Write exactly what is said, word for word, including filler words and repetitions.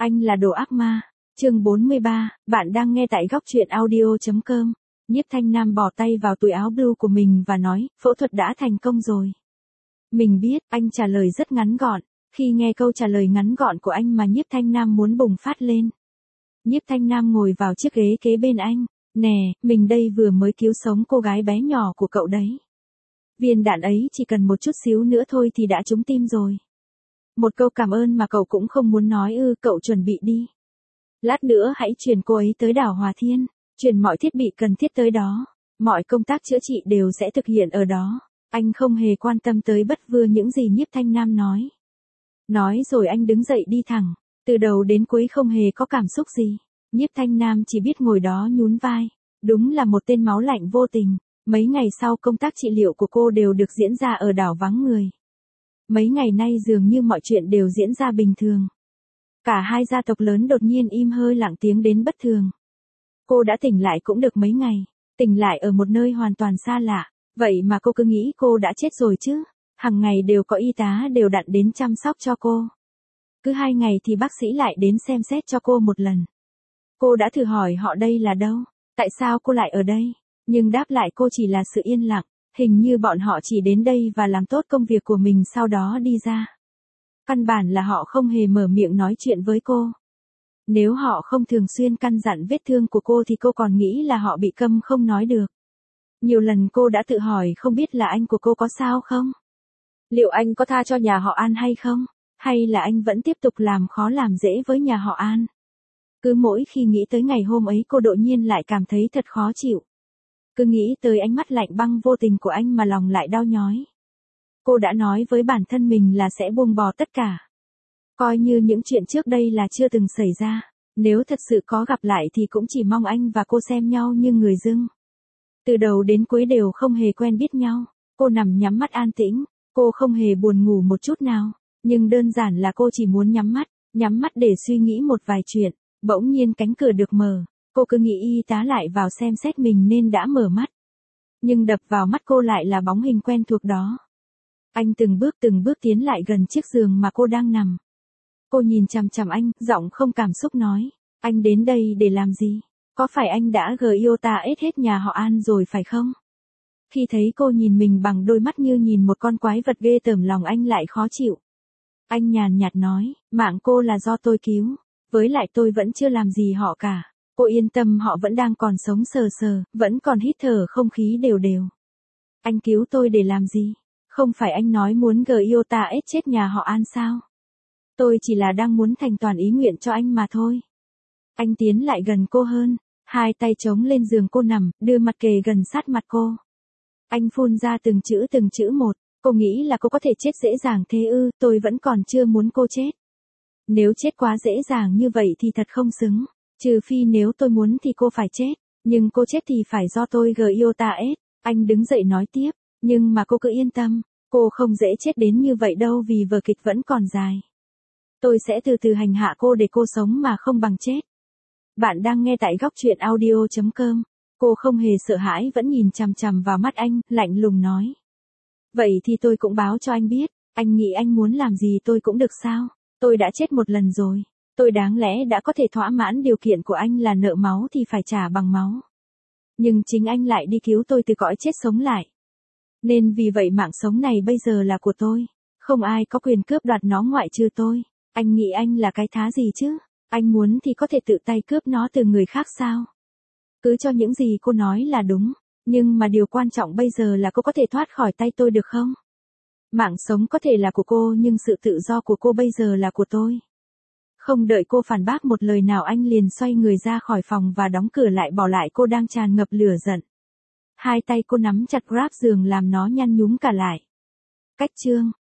Anh là đồ ác ma. Chương bốn mươi ba, bạn đang nghe tại góc truyện audio chấm com. Nhiếp Thanh Nam bỏ tay vào túi áo blue của mình và nói, phẫu thuật đã thành công rồi. Mình biết, anh trả lời rất ngắn gọn. Khi nghe câu trả lời ngắn gọn của anh mà Nhiếp Thanh Nam muốn bùng phát lên. Nhiếp Thanh Nam ngồi vào chiếc ghế kế bên anh. Nè, mình đây vừa mới cứu sống cô gái bé nhỏ của cậu đấy. Viên đạn ấy chỉ cần một chút xíu nữa thôi thì đã trúng tim rồi. Một câu cảm ơn mà cậu cũng không muốn nói ư, cậu chuẩn bị đi. Lát nữa hãy chuyển cô ấy tới đảo Hòa Thiên, chuyển mọi thiết bị cần thiết tới đó. Mọi công tác chữa trị đều sẽ thực hiện ở đó. Anh không hề quan tâm tới bất vừa những gì Nhiếp Thanh Nam nói. Nói rồi anh đứng dậy đi thẳng, từ đầu đến cuối không hề có cảm xúc gì. Nhiếp Thanh Nam chỉ biết ngồi đó nhún vai. Đúng là một tên máu lạnh vô tình. Mấy ngày sau công tác trị liệu của cô đều được diễn ra ở đảo vắng người. Mấy ngày nay dường như mọi chuyện đều diễn ra bình thường. Cả hai gia tộc lớn đột nhiên im hơi lặng tiếng đến bất thường. Cô đã tỉnh lại cũng được mấy ngày, tỉnh lại ở một nơi hoàn toàn xa lạ, vậy mà cô cứ nghĩ cô đã chết rồi chứ. Hằng ngày đều có y tá đều đặn đến chăm sóc cho cô. Cứ hai ngày thì bác sĩ lại đến xem xét cho cô một lần. Cô đã thử hỏi họ đây là đâu, tại sao cô lại ở đây, nhưng đáp lại cô chỉ là sự yên lặng. Hình như bọn họ chỉ đến đây và làm tốt công việc của mình sau đó đi ra. Căn bản là họ không hề mở miệng nói chuyện với cô. Nếu họ không thường xuyên căn dặn vết thương của cô thì cô còn nghĩ là họ bị câm không nói được. Nhiều lần cô đã tự hỏi không biết là anh của cô có sao không? Liệu anh có tha cho nhà họ An hay không? Hay là anh vẫn tiếp tục làm khó làm dễ với nhà họ An? Cứ mỗi khi nghĩ tới ngày hôm ấy cô đột nhiên lại cảm thấy thật khó chịu. Cứ nghĩ tới ánh mắt lạnh băng vô tình của anh mà lòng lại đau nhói. Cô đã nói với bản thân mình là sẽ buông bỏ tất cả. Coi như những chuyện trước đây là chưa từng xảy ra. Nếu thật sự có gặp lại thì cũng chỉ mong anh và cô xem nhau như người dưng. Từ đầu đến cuối đều không hề quen biết nhau. Cô nằm nhắm mắt an tĩnh. Cô không hề buồn ngủ một chút nào. Nhưng đơn giản là cô chỉ muốn nhắm mắt. Nhắm mắt để suy nghĩ một vài chuyện. Bỗng nhiên cánh cửa được mở. Cô cứ nghĩ y tá lại vào xem xét mình nên đã mở mắt. Nhưng đập vào mắt cô lại là bóng hình quen thuộc đó. Anh từng bước từng bước tiến lại gần chiếc giường mà cô đang nằm. Cô nhìn chằm chằm anh, giọng không cảm xúc nói. Anh đến đây để làm gì? Có phải anh đã gờ yêu ta ết hết nhà họ An rồi phải không? Khi thấy cô nhìn mình bằng đôi mắt như nhìn một con quái vật ghê tởm lòng anh lại khó chịu. Anh nhàn nhạt nói, mạng cô là do tôi cứu. Với lại tôi vẫn chưa làm gì họ cả. Cô yên tâm họ vẫn đang còn sống sờ sờ, vẫn còn hít thở không khí đều đều. Anh cứu tôi để làm gì? Không phải anh nói muốn gờ yêu ta ết chết nhà họ An sao? Tôi chỉ là đang muốn thành toàn ý nguyện cho anh mà thôi. Anh tiến lại gần cô hơn, hai tay chống lên giường cô nằm, đưa mặt kề gần sát mặt cô. Anh phun ra từng chữ từng chữ một, cô nghĩ là cô có thể chết dễ dàng thế ư, tôi vẫn còn chưa muốn cô chết. Nếu chết quá dễ dàng như vậy thì thật không xứng. Trừ phi nếu tôi muốn thì cô phải chết, nhưng cô chết thì phải do tôi gờ yêu ta ết. Anh đứng dậy nói tiếp, nhưng mà cô cứ yên tâm, cô không dễ chết đến như vậy đâu vì vở kịch vẫn còn dài. Tôi sẽ từ từ hành hạ cô để cô sống mà không bằng chết. Bạn đang nghe tại góc truyện audio chấm com. Cô không hề sợ hãi vẫn nhìn chằm chằm vào mắt anh, lạnh lùng nói. Vậy thì tôi cũng báo cho anh biết, anh nghĩ anh muốn làm gì tôi cũng được sao? Tôi đã chết một lần rồi. Tôi đáng lẽ đã có thể thỏa mãn điều kiện của anh là nợ máu thì phải trả bằng máu. Nhưng chính anh lại đi cứu tôi từ cõi chết sống lại. Nên vì vậy mạng sống này bây giờ là của tôi. Không ai có quyền cướp đoạt nó ngoại trừ tôi. Anh nghĩ anh là cái thá gì chứ? Anh muốn thì có thể tự tay cướp nó từ người khác sao? Cứ cho những gì cô nói là đúng. Nhưng mà điều quan trọng bây giờ là cô có thể thoát khỏi tay tôi được không? Mạng sống có thể là của cô nhưng sự tự do của cô bây giờ là của tôi. Không đợi cô phản bác một lời nào anh liền xoay người ra khỏi phòng và đóng cửa lại bỏ lại cô đang tràn ngập lửa giận. Hai tay cô nắm chặt grab giường làm nó nhăn nhúm cả lại. Cách chương